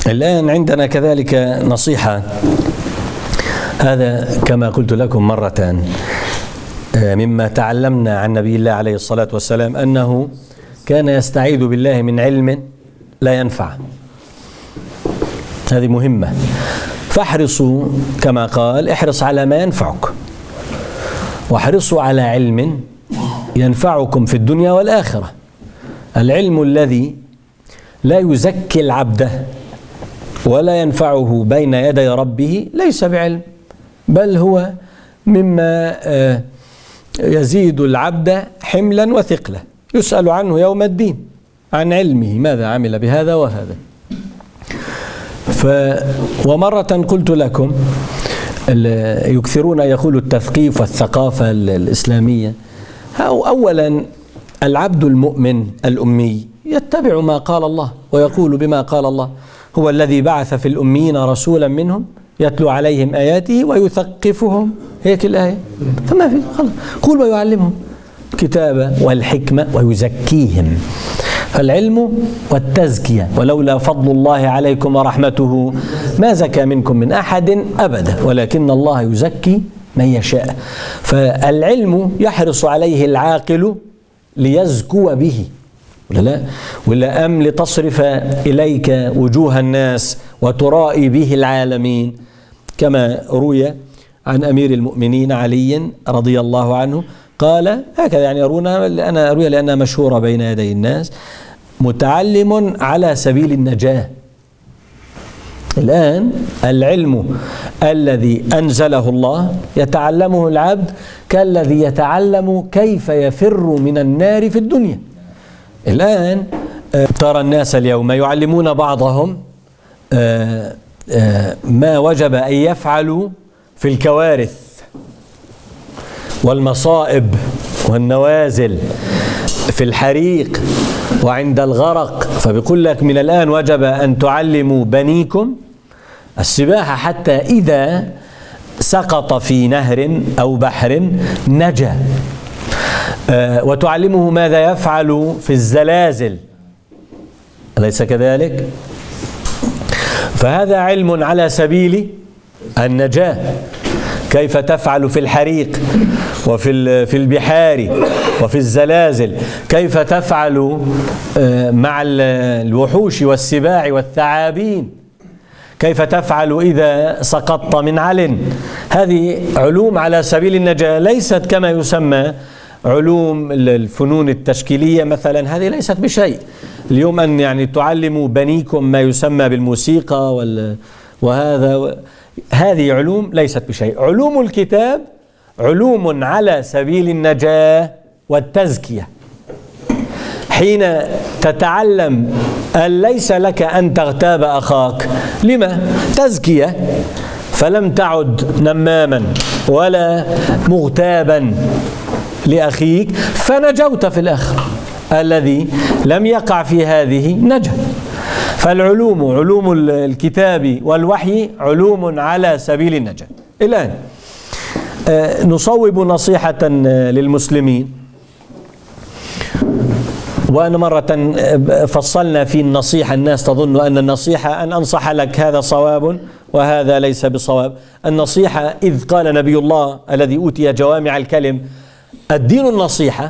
الآن عندنا كذلك نصيحة، هذا كما قلت لكم مرة مما تعلمنا عن نبي الله عليه الصلاة والسلام أنه كان يستعيذ بالله من علم لا ينفع. هذه مهمة. فاحرصوا كما قال احرص على ما ينفعك، واحرصوا على علم ينفعكم في الدنيا والآخرة. العلم الذي لا يزكي العبد ولا ينفعه بين يدي ربه ليس بعلم، بل هو مما يزيد العبد حملا وثقلا، يسأل عنه يوم الدين عن علمه ماذا عمل بهذا وهذا. ومرة قلت لكم يكثرون يقولوا التثقيف والثقافة الإسلامية. أولا العبد المؤمن الأمي يتبع ما قال الله ويقول بما قال الله. هو الذي بعث في الأميين رسولا منهم يتلو عليهم آياته ويثقفهم، هيك الآية، فما في خلاص. قول ويعلمهم الكتاب والحكمة ويزكيهم. فالعلم والتزكية، ولولا فضل الله عليكم ورحمته ما زكى منكم من أحد أبدا ولكن الله يزكي من يشاء. فالعلم يحرص عليه العاقل ليزكو به، ولا أم لتصرف إليك وجوه الناس وترائي به العالمين، كما روي عن أمير المؤمنين علي رضي الله عنه قال هكذا، يعني أنا أروي لأنها مشهورة بين يدي الناس: متعلم على سبيل النجاة. الآن العلم الذي أنزله الله يتعلمه العبد كالذي يتعلم كيف يفر من النار في الدنيا. الآن ترى الناس اليوم يعلمون بعضهم ما وجب أن يفعلوا في الكوارث والمصائب والنوازل، في الحريق وعند الغرق. فبيقول لك من الآن وجب أن تعلموا بنيكم السباحة حتى إذا سقط في نهر أو بحر نجا، وتعلمه ماذا يفعل في الزلازل، أليس كذلك؟ فهذا علم على سبيل النجاة، كيف تفعل في الحريق وفي البحار وفي الزلازل، كيف تفعل مع الوحوش والسباع والثعابين، كيف تفعل إذا سقطت من عل. هذه علوم على سبيل النجاة، ليست كما يسمى علوم الفنون التشكيلية مثلا، هذه ليست بشيء. اليوم أن يعني تعلموا بنيكم ما يسمى بالموسيقى وهذا، هذه علوم ليست بشيء. علوم الكتاب علوم على سبيل النجاة والتزكية. حين تتعلم أن ليس لك أن تغتاب أخاك، لما؟ تزكية، فلم تعد نماما ولا مغتابا لأخيك فنجوت في الآخر. الذي لم يقع في هذه نجا. فالعلوم، علوم الكتاب والوحي علوم على سبيل النجاة. الآن نصوب نصيحة للمسلمين، وأنا مرة فصلنا في النصيحة، الناس تظن أن النصيحة أن أنصح لك هذا صواب وهذا ليس بصواب. النصيحة إذ قال نبي الله الذي أوتي جوامع الكلم: الدين النصيحة،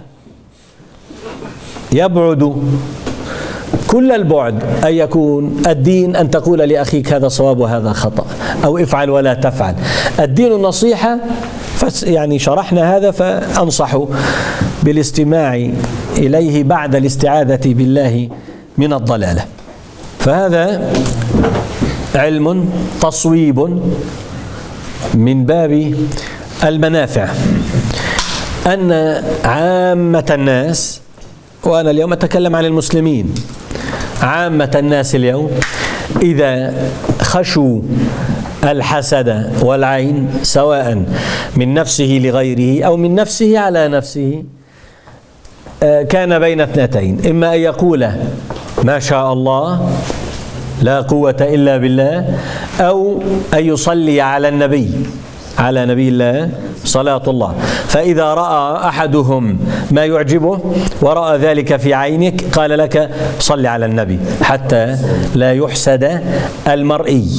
يبعد كل البعد أن يكون الدين أن تقول لأخيك هذا صواب وهذا خطأ، أو افعل ولا تفعل. الدين النصيحة، يعني شرحنا هذا، فأنصح بالاستماع إليه بعد الاستعاذة بالله من الضلالة. فهذا علم تصويب من باب المنافع، أن عامة الناس، وأنا اليوم أتكلم عن المسلمين، عامة الناس اليوم إذا خشوا الحسد والعين سواء من نفسه لغيره أو من نفسه على نفسه، كان بين اثنتين: إما أن يقول ما شاء الله لا قوة إلا بالله، أو أن يصلي على النبي على نبي الله صلاة الله. فإذا رأى أحدهم ما يعجبه ورأى ذلك في عينك قال لك صل على النبي حتى لا يحسد المرئي.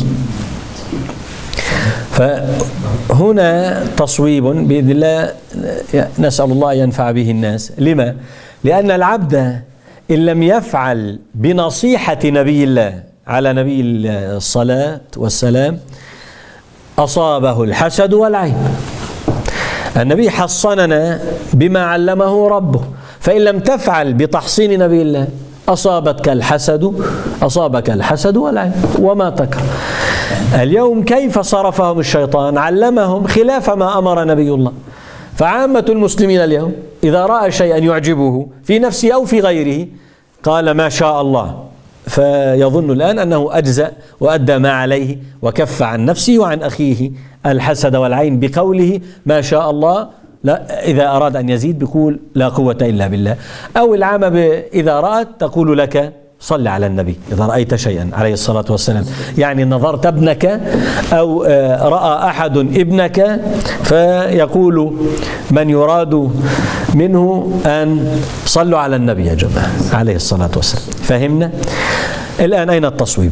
فهنا تصويب بإذن الله نسأل الله أن ينفع به الناس. لما؟ لأن العبد إن لم يفعل بنصيحة نبي الله على نبي الصلاة والسلام أصابه الحسد والعين. النبي حصننا بما علمه ربه، فإن لم تفعل بتحصين نبي الله أصابك الحسد والعين وما تكره. اليوم كيف صرفهم الشيطان؟ علمهم خلاف ما أمر نبي الله. فعامة المسلمين اليوم إذا رأى شيئا يعجبه في نفسه أو في غيره قال ما شاء الله، فيظن الآن أنه أجزأ وأدى ما عليه وكف عن نفسه وعن أخيه الحسد والعين بقوله ما شاء الله. لا، إذا أراد أن يزيد بيقول لا قوة إلا بالله. أو العامة إذا رأت تقول لك صل على النبي إذا رأيت شيئا عليه الصلاة والسلام. يعني نظرت ابنك أو رأى أحد ابنك فيقول من يراد منه أن صلوا على النبي يا جماعة عليه الصلاة والسلام. فهمنا؟ الآن أين التصويب؟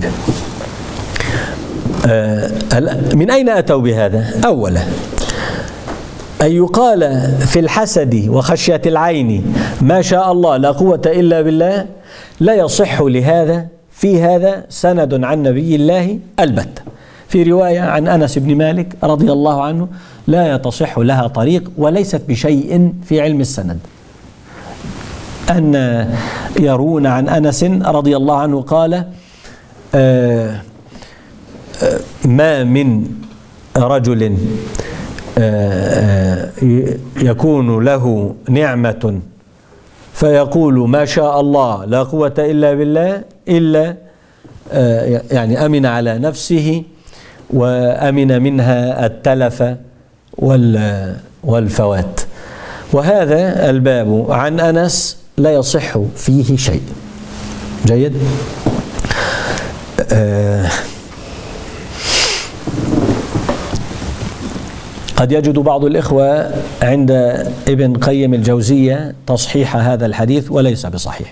من أين أتوا بهذا؟ أولا أن يقال في الحسد وخشية العين ما شاء الله لا قوة إلا بالله لا يصح لهذا في هذا سند عن نبي الله البتة. في رواية عن أنس بن مالك رضي الله عنه لا يتصح لها طريق وليست بشيء في علم السند. أن يرون عن أنس رضي الله عنه قال ما من رجل يكون له نعمة فيقول ما شاء الله لا قوة إلا بالله إلا يعني أمن على نفسه وأمن منها التلف والفوات. وهذا الباب عن أنس لا يصح فيه شيء. جيد. قد يجد بعض الإخوة عند ابن قيم الجوزية تصحيح هذا الحديث وليس بصحيح.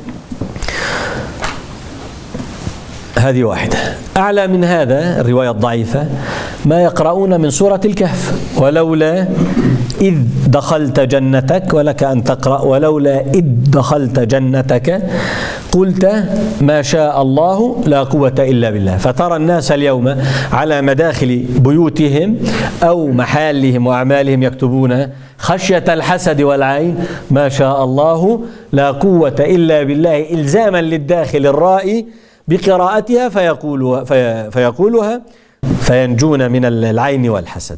هذه واحدة. أعلى من هذا الرواية الضعيفة ما يقرؤون من سورة الكهف ولولا إذ دخلت جنتك، ولك أن تقرأ ولولا إذ دخلت جنتك قلت ما شاء الله لا قوة إلا بالله. فترى الناس اليوم على مداخل بيوتهم أو محالهم وأعمالهم يكتبون خشية الحسد والعين ما شاء الله لا قوة إلا بالله إلزاما للداخل الرائي بقراءتها فيقولها فينجون من العين والحسد.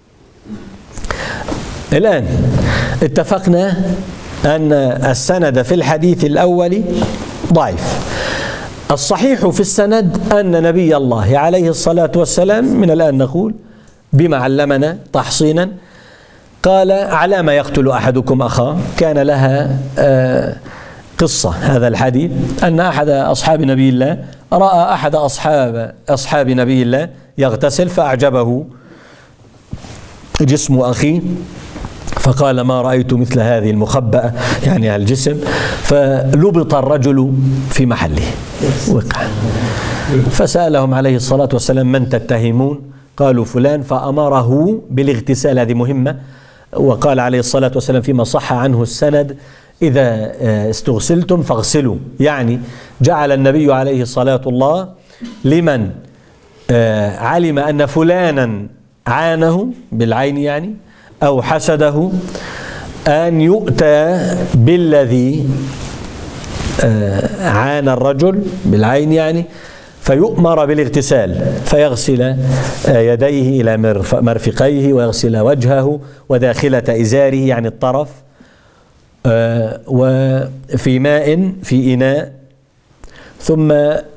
الآن اتفقنا أن السند في الحديث الأول ضعيف. الصحيح في السند أن نبي الله عليه الصلاة والسلام من الآن نقول بما علمنا تحصينا قال على ما يقتل أحدكم أخاه. كان لها قصة هذا الحديث أن أحد أصحاب نبي الله رأى أحد أصحاب نبي الله يغتسل فأعجبه جسم أخيه فقال ما رأيت مثل هذه المخبأة يعني الجسم، فلبط الرجل في محله وقع. فسألهم عليه الصلاة والسلام من تتهمون؟ قالوا فلان، فأمره بالاغتسال. هذه مهمة. وقال عليه الصلاة والسلام فيما صح عنه السند إذا استغسلتم فاغسلوا، يعني جعل النبي عليه الصلاة والله لمن علم أن فلانا عانه بالعين يعني أو حسده أن يؤتى بالذي عانى الرجل بالعين يعني فيؤمر بالاغتسال في يديه إلى مرفقيه ويغسل وجهه وداخلة إزاره يعني الطرف وفي ماء في إناء ثم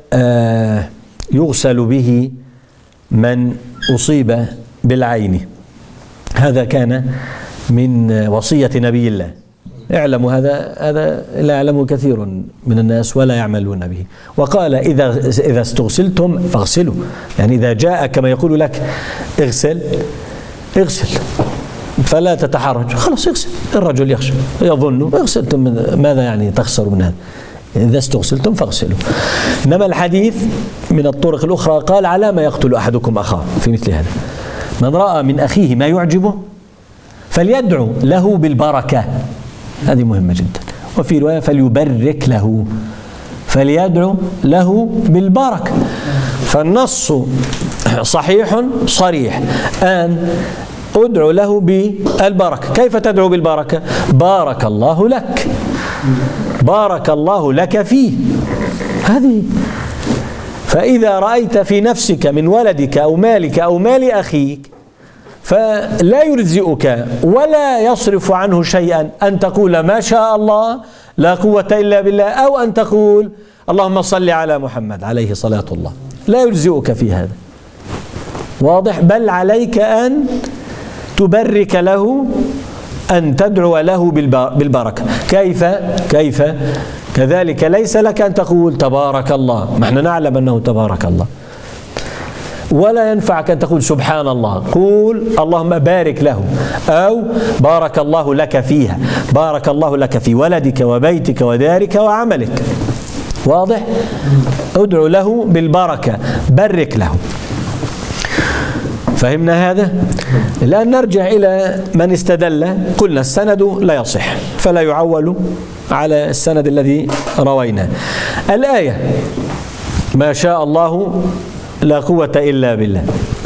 يغسل به من أصيب بالعين. هذا كان من وصية نبي الله. اعلموا هذا لا يعلمه كثير من الناس ولا يعملون به. وقال إذا استغسلتم فاغسلوا، يعني إذا جاء كما يقول لك اغسل اغسل فلا تتحرج، خلاص اغسل. الرجل يخشى يظن اغسلتم، ماذا يعني تخسر من هذا؟ إذا استغسلتم فاغسلوا. إنما الحديث من الطرق الأخرى قال على ما يقتل أحدكم أخاه في مثل هذا. من رأى من أخيه ما يعجبه فليدعو له بالبركة، هذه مهمة جدا. وفي رواية فليبرك له، فليدعو له بالبركة. فالنص صحيح صريح أن ادعو له بالبركة. كيف تدعو بالبركة؟ بارك الله لك، بارك الله لك فيه، هذه. فإذا رأيت في نفسك من ولدك أو مالك أو مال أخيك فلا يرزئك ولا يصرف عنه شيئا أن تقول ما شاء الله لا قوة إلا بالله، أو أن تقول اللهم صل على محمد عليه صلاة الله، لا يرزئك في هذا، واضح؟ بل عليك أن تبرك له، أن تدعو له بالبركة. كيف؟ كذلك ليس لك أن تقول تبارك الله، ما احنا نعلم أنه تبارك الله، ولا ينفعك أن تقول سبحان الله، قول اللهم بارك له، أو بارك الله لك فيها، بارك الله لك في ولدك وبيتك ودارك وعملك، واضح؟ ادعو له بالبركة، بارك له. فهمنا هذا؟ الآن نرجع إلى من استدل. قلنا السند لا يصح فلا يعول على السند الذي رويناه. الآية ما شاء الله لا قوة إلا بالله،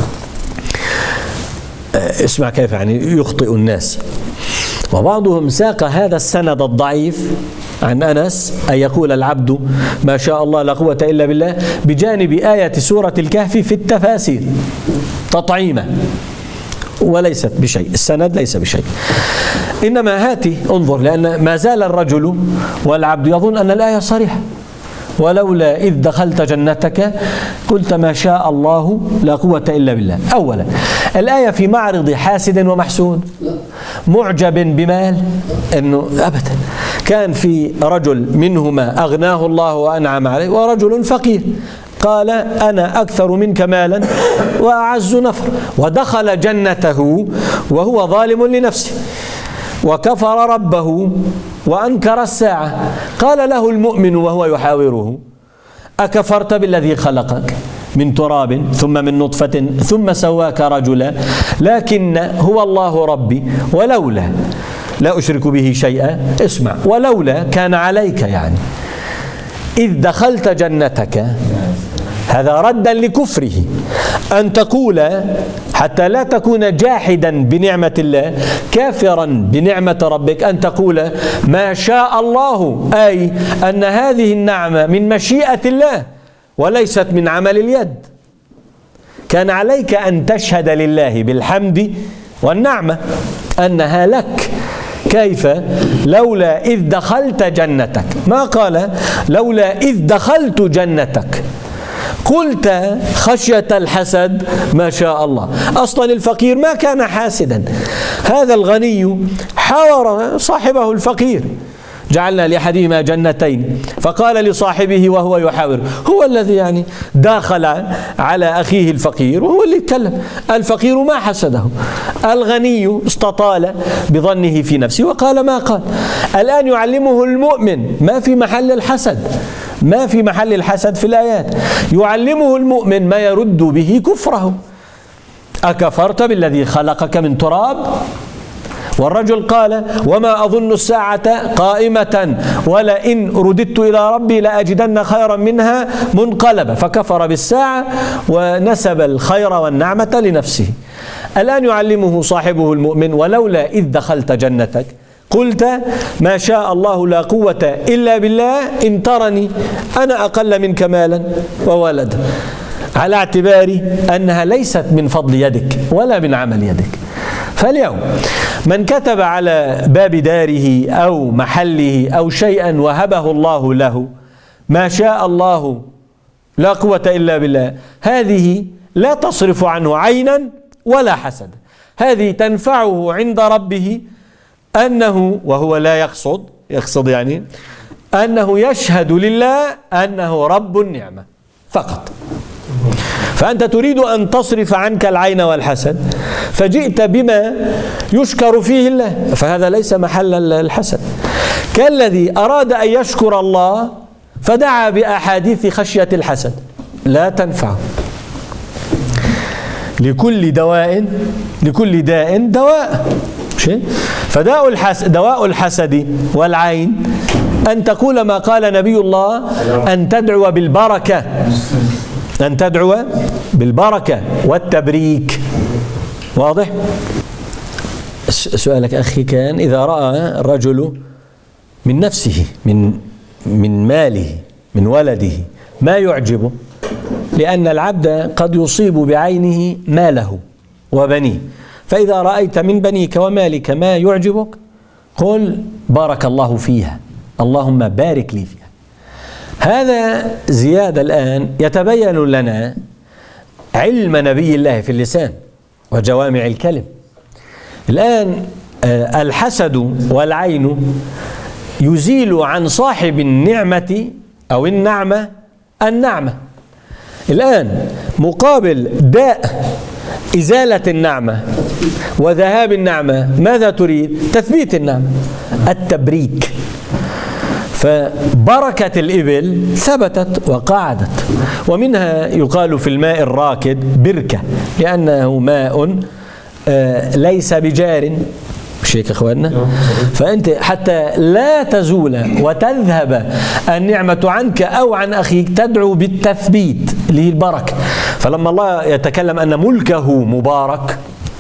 اسمع كيف يعني يخطئ الناس. وبعضهم ساق هذا السند الضعيف عن أنس أن يقول العبد ما شاء الله لا قوة إلا بالله بجانب آية سورة الكهف في التفاسير تطعيمة، وليست بشيء، السند ليس بشيء. إنما هاتي انظر، لأن ما زال الرجل والعبد يظن أن الآية صريحة، ولولا إذ دخلت جنتك قلت ما شاء الله لا قوة إلا بالله. أولا الآية في معرض حاسد ومحسود، معجب بمال، إنه أبدا. كان في رجل منهما أغناه الله وأنعم عليه، ورجل فقير قال أنا أكثر منك مالا وأعز نفر، ودخل جنته وهو ظالم لنفسه وكفر ربه وأنكر الساعة. قال له المؤمن وهو يحاوره أكفرت بالذي خلقك من تراب ثم من نطفة ثم سواك رجلا، لكن هو الله ربي ولولا لا أشرك به شيئا، اسمع، ولولا كان عليك يعني إذ دخلت جنتك، هذا ردا لكفره، أن تقول حتى لا تكون جاحدا بنعمة الله كافرا بنعمة ربك، أن تقول ما شاء الله، أي أن هذه النعمة من مشيئة الله وليست من عمل اليد. كان عليك أن تشهد لله بالحمد والنعمة أنها لك. كيف؟ لولا إذ دخلت جنتك، ما قال لولا إذ دخلت جنتك قلت خشية الحسد ما شاء الله. أصلا الفقير ما كان حاسدا، هذا الغني حاور صاحبه الفقير، جعلنا لأحدهما جنتين، فقال لصاحبه وهو يحاور، هو الذي يعني داخل على أخيه الفقير وهو اللي يتكلم. الفقير ما حسده، الغني استطال بظنه في نفسه وقال ما قال. الآن يعلمه المؤمن ما في محل الحسد، ما في محل الحسد في الآيات، يعلمه المؤمن ما يرد به كفره. أكفرت بالذي خلقك من تراب؟ والرجل قال وما أظن الساعة قائمة ولئن رددت إلى ربي لأجدن خيرا منها منقلبا، فكفر بالساعة ونسب الخير والنعمة لنفسه. الآن يعلمه صاحبه المؤمن ولولا إذ دخلت جنتك قلت ما شاء الله لا قوة إلا بالله إن ترني أنا أقل منك مالا وولدا، على اعتبار أنها ليست من فضل يدك ولا من عمل يدك. فاليوم من كتب على باب داره أو محله أو شيئا وهبه الله له ما شاء الله لا قوة إلا بالله، هذه لا تصرف عنه عينا ولا حسد، هذه تنفعه عند ربه أنه، وهو لا يقصد يعني أنه يشهد لله أنه رب النعمة فقط. فأنت تريد أن تصرف عنك العين والحسد، فجئت بما يشكر فيه الله، فهذا ليس محل الحسد. كالذي أراد أن يشكر الله فدعا بأحاديث خشية الحسد، لا تنفع. لكل داء دواء. دواء الحسد والعين أن تقول ما قال نبي الله: أن تدعو بالبركة والتبريك. واضح؟ سؤالك أخي كان إذا رأى الرجل من نفسه، من ماله، من ولده ما يعجبه، لأن العبد قد يصيب بعينه ماله وبنيه، فإذا رأيت من بنيك ومالك ما يعجبك قل: بارك الله فيها، اللهم بارك لي فيها. هذا زيادة الآن يتبين لنا علم نبي الله في اللسان وجوامع الكلم. الآن الحسد والعين يزيل عن صاحب النعمة أو النعمة النعمة. الآن مقابل داء إزالة النعمة وذهاب النعمة ماذا تريد؟ تثبيت النعمة، التبريك. فبركة الإبل ثبتت وقعدت، ومنها يقال في الماء الراكد بركة، لأنه ماء ليس بجار. مش هيك اخواننا؟ فأنت حتى لا تزول وتذهب النعمة عنك أو عن أخيك تدعو بالتثبيت للبركة. فلما الله يتكلم أن ملكه مبارك: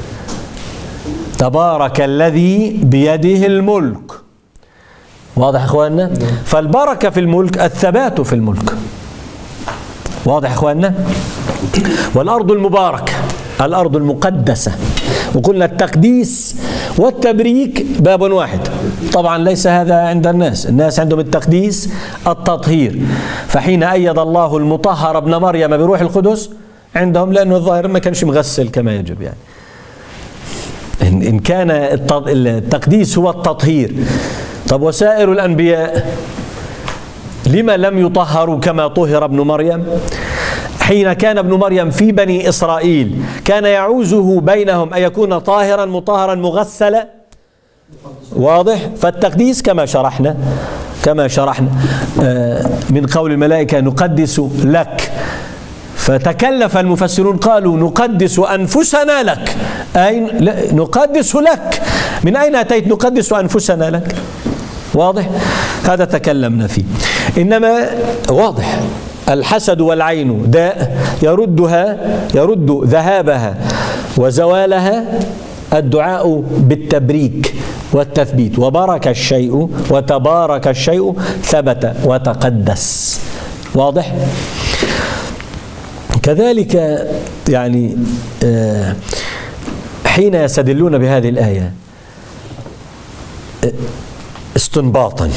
تبارك الذي بيده الملك. واضح اخواننا؟ فالبركة في الملك الثبات في الملك. واضح اخواننا؟ والأرض المباركة، الأرض المقدسة، وقلنا التقديس والتبريك باب واحد. طبعا ليس هذا عند الناس عندهم التقديس التطهير، فحين أيد الله المطهر ابن مريم بروح القدس عندهم، لأنه الظاهر ما كانش مغسل كما يجب. يعني إن كان التقديس هو التطهير، طب وسائر الأنبياء لما لم يطهروا كما طهر ابن مريم؟ حين كان ابن مريم في بني إسرائيل كان يعوزه بينهم أن يكون طاهرا مطهرا مغسلا. واضح؟ فالتقديس كما شرحنا من قول الملائكة: نقدس لك. فتكلف المفسرون قالوا: نقدس أنفسنا لك، أي نقدس لك. من أين أتيت نقدس أنفسنا لك؟ واضح؟ هذا تكلمنا فيه. إنما واضح الحسد والعين داء يرد ذهابها وزوالها الدعاء بالتبريك والتثبيت. وبارك الشيء وتبارك الشيء ثبت وتقدس. واضح؟ كذلك يعني حين يستدلون بهذه الآية استنباطا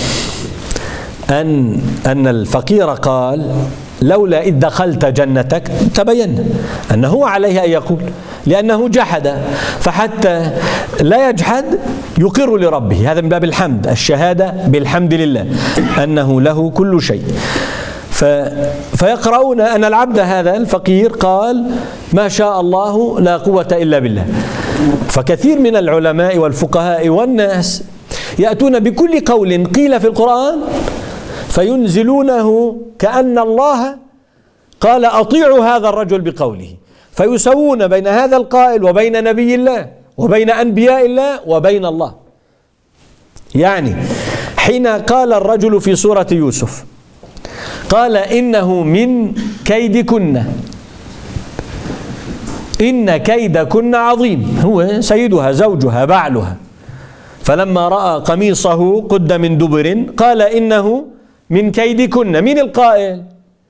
أن الفقير قال: لولا إذ دخلت جنتك، تبين أنه عليه أن يقول، لأنه جحد، فحتى لا يجحد يقر لربه. هذا من باب الحمد، الشهادة بالحمد لله أنه له كل شيء. فيقرؤون أن العبد هذا الفقير قال: ما شاء الله لا قوة إلا بالله. فكثير من العلماء والفقهاء والناس يأتون بكل قول قيل في القرآن فينزلونه كأن الله قال: أطيعوا هذا الرجل بقوله، فيسوون بين هذا القائل وبين نبي الله وبين أنبياء الله وبين الله. يعني حين قال الرجل في سورة يوسف قال: إنه من كيدكن، إن كيدكن عظيم، هو سيدها زوجها بعلها. فلما رأى قميصه قد من دبر قال: إنه من كيدكن. من القائل؟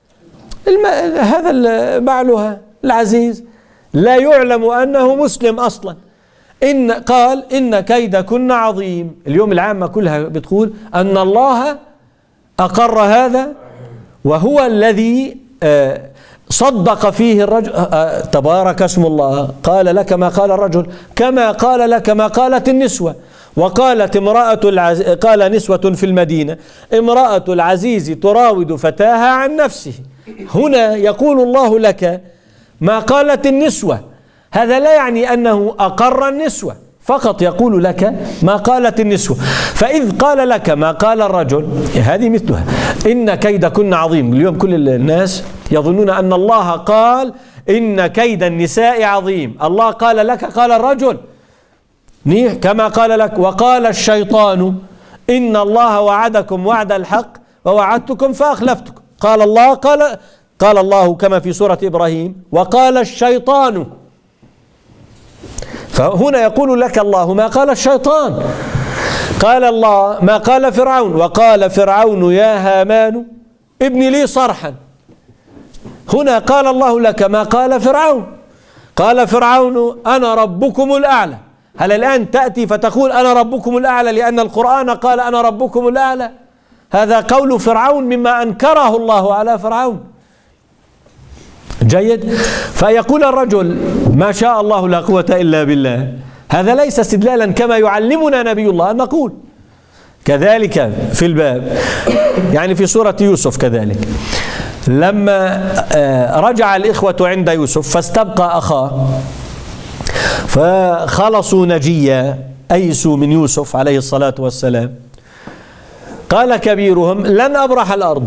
هذا بعلها العزيز، لا يعلم أنه مسلم أصلا. قال: إن كيدكن عظيم. اليوم العامة كلها بتقول أن الله أقر هذا، وهو الذي صدق فيه الرجل. تبارك اسم الله، قال لك ما قال الرجل كما قال لك ما قالت النسوة. وقالت قال نسوة في المدينة: امرأة العزيز تراود فتاها عن نفسه. هنا يقول الله لك ما قالت النسوة، هذا لا يعني أنه أقر النسوة، فقط يقول لك ما قالت النسوة. فإذ قال لك ما قال الرجل، هذه مثلها، إن كيدكن عظيم. اليوم كل الناس يظنون أن الله قال إن كيد النساء عظيم، الله قال لك قال الرجل كما قال لك وقال الشيطان إن الله وعدكم وعد الحق ووعدتكم فأخلفتكم. قال الله كما في سورة إبراهيم وقال الشيطان، فهنا يقول لك الله ما قال الشيطان. قال الله ما قال فرعون وقال فرعون يا هامان ابن لي صرحا. هنا قال الله لك ما قال فرعون. قال فرعون أنا ربكم الأعلى. هل الآن تأتي فتقول أنا ربكم الأعلى لأن القرآن قال أنا ربكم الأعلى؟ هذا قول فرعون مما أنكره الله على فرعون. جيد. فيقول الرجل ما شاء الله لا قوة إلا بالله، هذا ليس استدلالا كما يعلمنا نبي الله أن نقول. كذلك في الباب يعني في سورة يوسف كذلك لما رجع الإخوة عند يوسف فاستبقى أخاه فخلصوا نجيا أيسوا من يوسف عليه الصلاة والسلام، قال كبيرهم لن أبرح الأرض.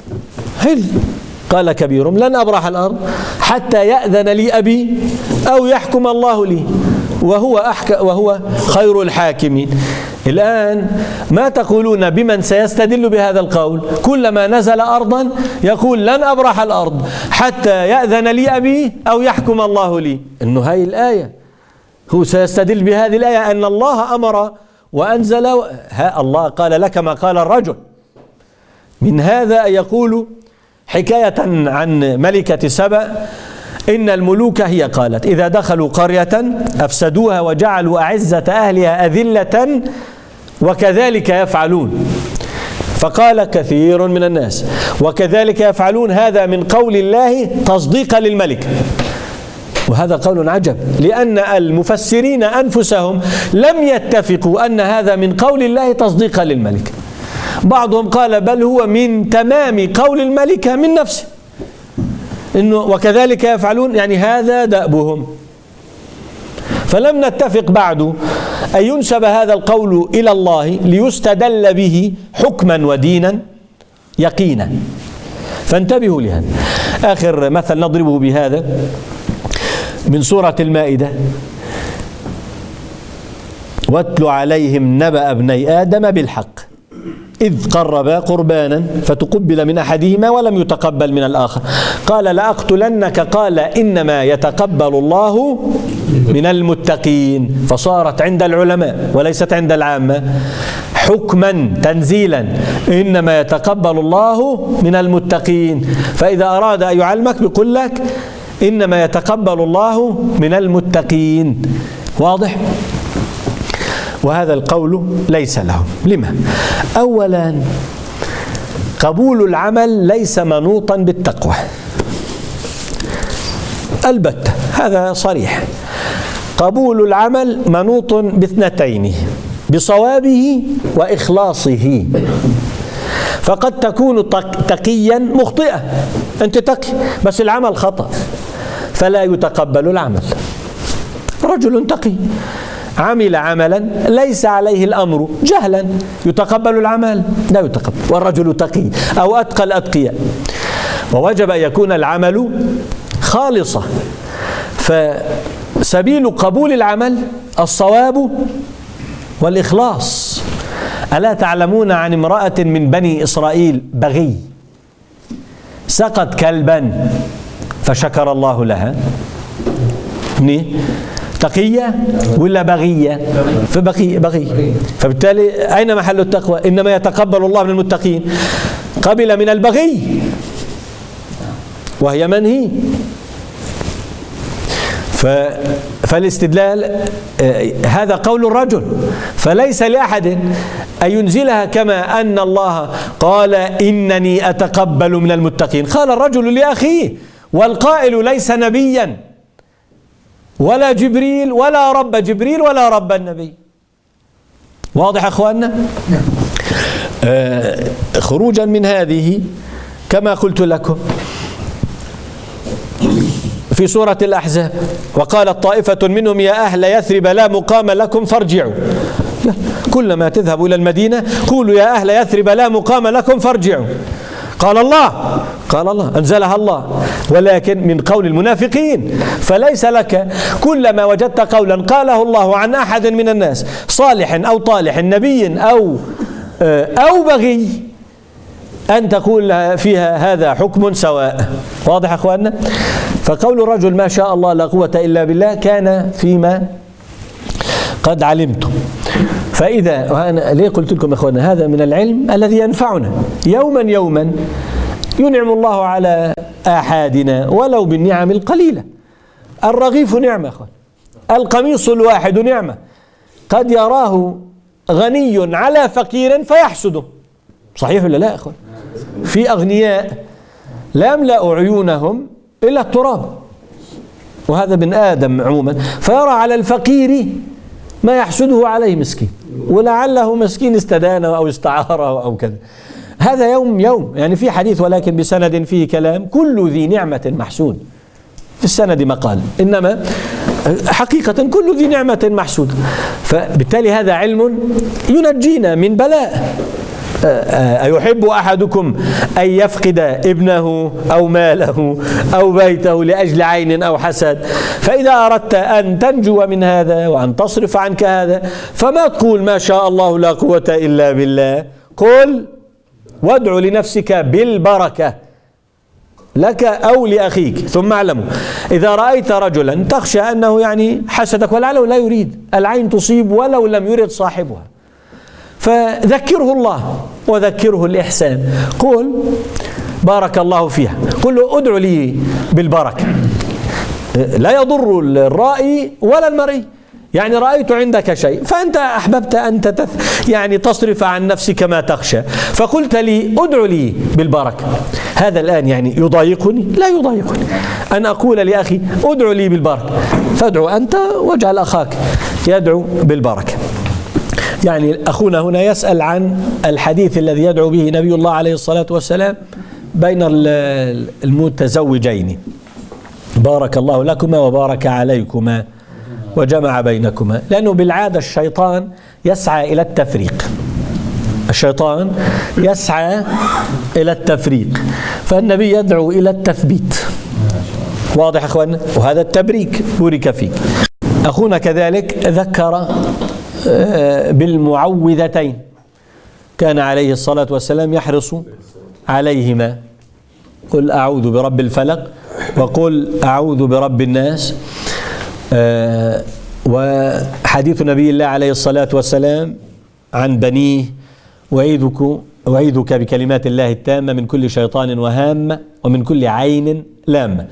قال كبيرهم لن أبرح الأرض حتى يأذن لي أبي أو يحكم الله لي وهو خير الحاكمين. الآن ما تقولون بمن سيستدل بهذا القول؟ كلما نزل أرضا يقول لن أبرح الأرض حتى يأذن لي أبي أو يحكم الله لي. إنه هاي الآية هو سيستدل بهذه الآية أن الله أمر وأنزل. الله قال لك ما قال الرجل. من هذا يقول حكاية عن ملكة سبأ إن الملوك هي قالت إذا دخلوا قرية أفسدوها وجعلوا أعزة أهلها أذلة وكذلك يفعلون. فقال كثير من الناس وكذلك يفعلون هذا من قول الله تصديقا للملك. وهذا قول عجب لأن المفسرين أنفسهم لم يتفقوا أن هذا من قول الله تصديقا للملك. بعضهم قال بل هو من تمام قول الملكة من نفسه إنه وكذلك يفعلون يعني هذا دأبهم. فلم نتفق بعد أن ينسب هذا القول إلى الله ليستدل به حكما ودينا يقينا. فانتبهوا لهذا. آخر مثل نضربه بهذا من سورة المائدة واتل عليهم نبأ ابني آدم بالحق إذ قربا قربانا فتقبل من أحدهما ولم يتقبل من الآخر قال لأقتلنك قال إنما يتقبل الله من المتقين. فصارت عند العلماء وليست عند العامة حكما تنزيلا إنما يتقبل الله من المتقين. فإذا أراد أن يعلمك بيقول لك إنما يتقبل الله من المتقين. واضح؟ وهذا القول ليس له. لما؟ أولا قبول العمل ليس منوطا بالتقوى البتة، هذا صريح. قبول العمل منوط باثنتين بصوابه وإخلاصه. فقد تكون تقيا مخطئة، أنت تقي بس العمل خطأ فلا يتقبل العمل. رجل تقي عمل عملا ليس عليه الأمر جهلا يتقبل العمل؟ لا يتقبل. والرجل تقي أو أتقى الأتقياء ووجب أن يكون العمل خالصة. فسبيل قبول العمل الصواب والإخلاص. ألا تعلمون عن امرأة من بني إسرائيل بغي سقت كلبا فشكر الله لها؟ تقية ولا بغية؟ بغي. فبالتالي أين محل التقوى؟ إنما يتقبل الله من المتقين. قبل من البغي وهي منهي. فالاستدلال هذا قول الرجل، فليس لأحد أن ينزلها كما أن الله قال إنني أتقبل من المتقين. قال الرجل لأخيه والقائل ليس نبيا ولا جبريل ولا رب جبريل ولا رب النبي. واضح أخواننا؟ خروجا من هذه كما قلت لكم في سورة الأحزاب: وقالت طائفة منهم يا أهل يثرب لا مقام لكم فارجعوا. كلما تذهبوا إلى المدينة قولوا يا أهل يثرب لا مقام لكم فارجعوا. قال الله أنزلها الله، ولكن من قول المنافقين. فليس لك كلما وجدت قولا قاله الله عن أحد من الناس، صالح أو طالح، نبي أو بغي، أن تقول فيها هذا حكم سواء. واضح يا أخواننا؟ فقول الرجل ما شاء الله لا قوة إلا بالله كان فيما قد علمت. فإذا، وأنا ليه قلت لكم يا أخواننا هذا من العلم الذي ينفعنا يوما ينعم الله على آحادنا ولو بالنعم القليلة. الرغيف نعمة أخوان، القميص الواحد نعمة. قد يراه غني على فقير فيحسده، صحيح ولا لا يا أخوان؟ في أغنياء لا يملأ عيونهم إلا التراب، وهذا من آدم عموما، فيرى على الفقير ما يحسده عليه مسكين، ولعله مسكين استدانه أو استعاره أو كذا. هذا يوم يعني في حديث ولكن بسند فيه كلام: كل ذي نعمة محسود. في السند مقال، إنما حقيقة كل ذي نعمة محسود. فبالتالي هذا علم ينجينا من بلاء. أيحب أحدكم أن يفقد ابنه أو ماله أو بيته لأجل عين أو حسد؟ فإذا أردت أن تنجو من هذا وأن تصرف عنك هذا، فما تقول ما شاء الله لا قوة إلا بالله، قل وادع لنفسك بالبركة لك أو لأخيك. ثم اعلموا إذا رأيت رجلا تخشى أنه يعني حسدك ولعله لا يريد، العين تصيب ولو لم يرد صاحبها، فذكره الله وذكره الإحسان. قل بارك الله فيها، قل له ادعو لي بالبركة. لا يضر الرائي ولا المرئي. يعني رأيت عندك شيء فأنت أحببت أن يعني تصرف عن نفسك ما تخشى، فقلت لي ادعو لي بالبركة. هذا الآن يعني يضايقني؟ لا يضايقني أن أقول لأخي ادعو لي بالبركة، فادعو أنت واجعل أخاك يدعو بالبركة. يعني أخونا هنا يسأل عن الحديث الذي يدعو به نبي الله عليه الصلاة والسلام بين المتزوجين: بارك الله لكما وبارك عليكما وجمع بينكما. لأنه بالعادة الشيطان يسعى إلى التفريق، الشيطان يسعى إلى التفريق، فالنبي يدعو إلى التثبيت. واضح يا أخوان؟ وهذا التبريك، بورك فيك. أخونا كذلك ذكر بالمعوذتين، كان عليه الصلاة والسلام يحرص عليهما: قل أعوذ برب الفلق وقل أعوذ برب الناس. وحديث نبي الله عليه الصلاة والسلام عن بنيه: أعيذك بكلمات الله التامة من كل شيطان وهامة ومن كل عين لامة.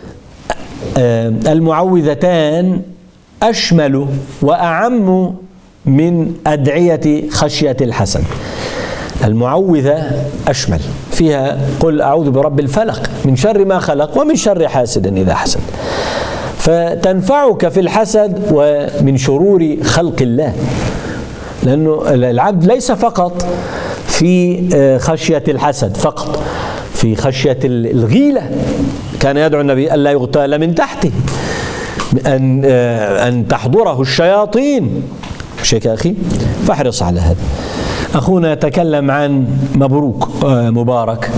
المعوذتان أشمل وأعم من أدعية خشية الحسد. المعوذة أشمل، فيها قل أعوذ برب الفلق من شر ما خلق ومن شر حاسد إذا حسد، فتنفعك في الحسد ومن شرور خلق الله. لأنه العبد ليس فقط في خشية الحسد، فقط في خشية الغيلة. كان يدعو النبي ألا يغتال من تحته، أن تحضره الشياطين. مش هيك يا أخي؟ فاحرص على هذا. أخونا تكلم عن مبروك مبارك،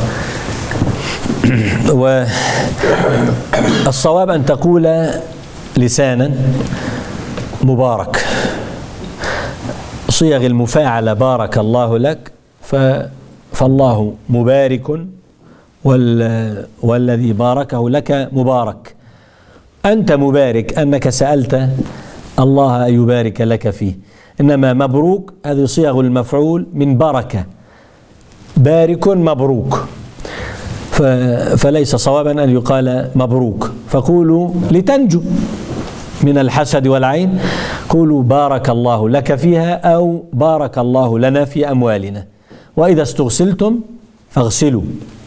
والصواب أن تقول لسانا مبارك. صيغ المفاعلة بارك الله لك، فالله مبارك والذي باركه لك مبارك. أنت مبارك أنك سألت الله أن يبارك لك فيه، إنما مبروك هذه صيغ المفعول من بركة، بارك مبروك، فليس صوابا أن يقال مبروك. فقولوا لتنجو من الحسد والعين، قولوا بارك الله لك فيها أو بارك الله لنا في أموالنا، وإذا استغسلتم فاغسلوا.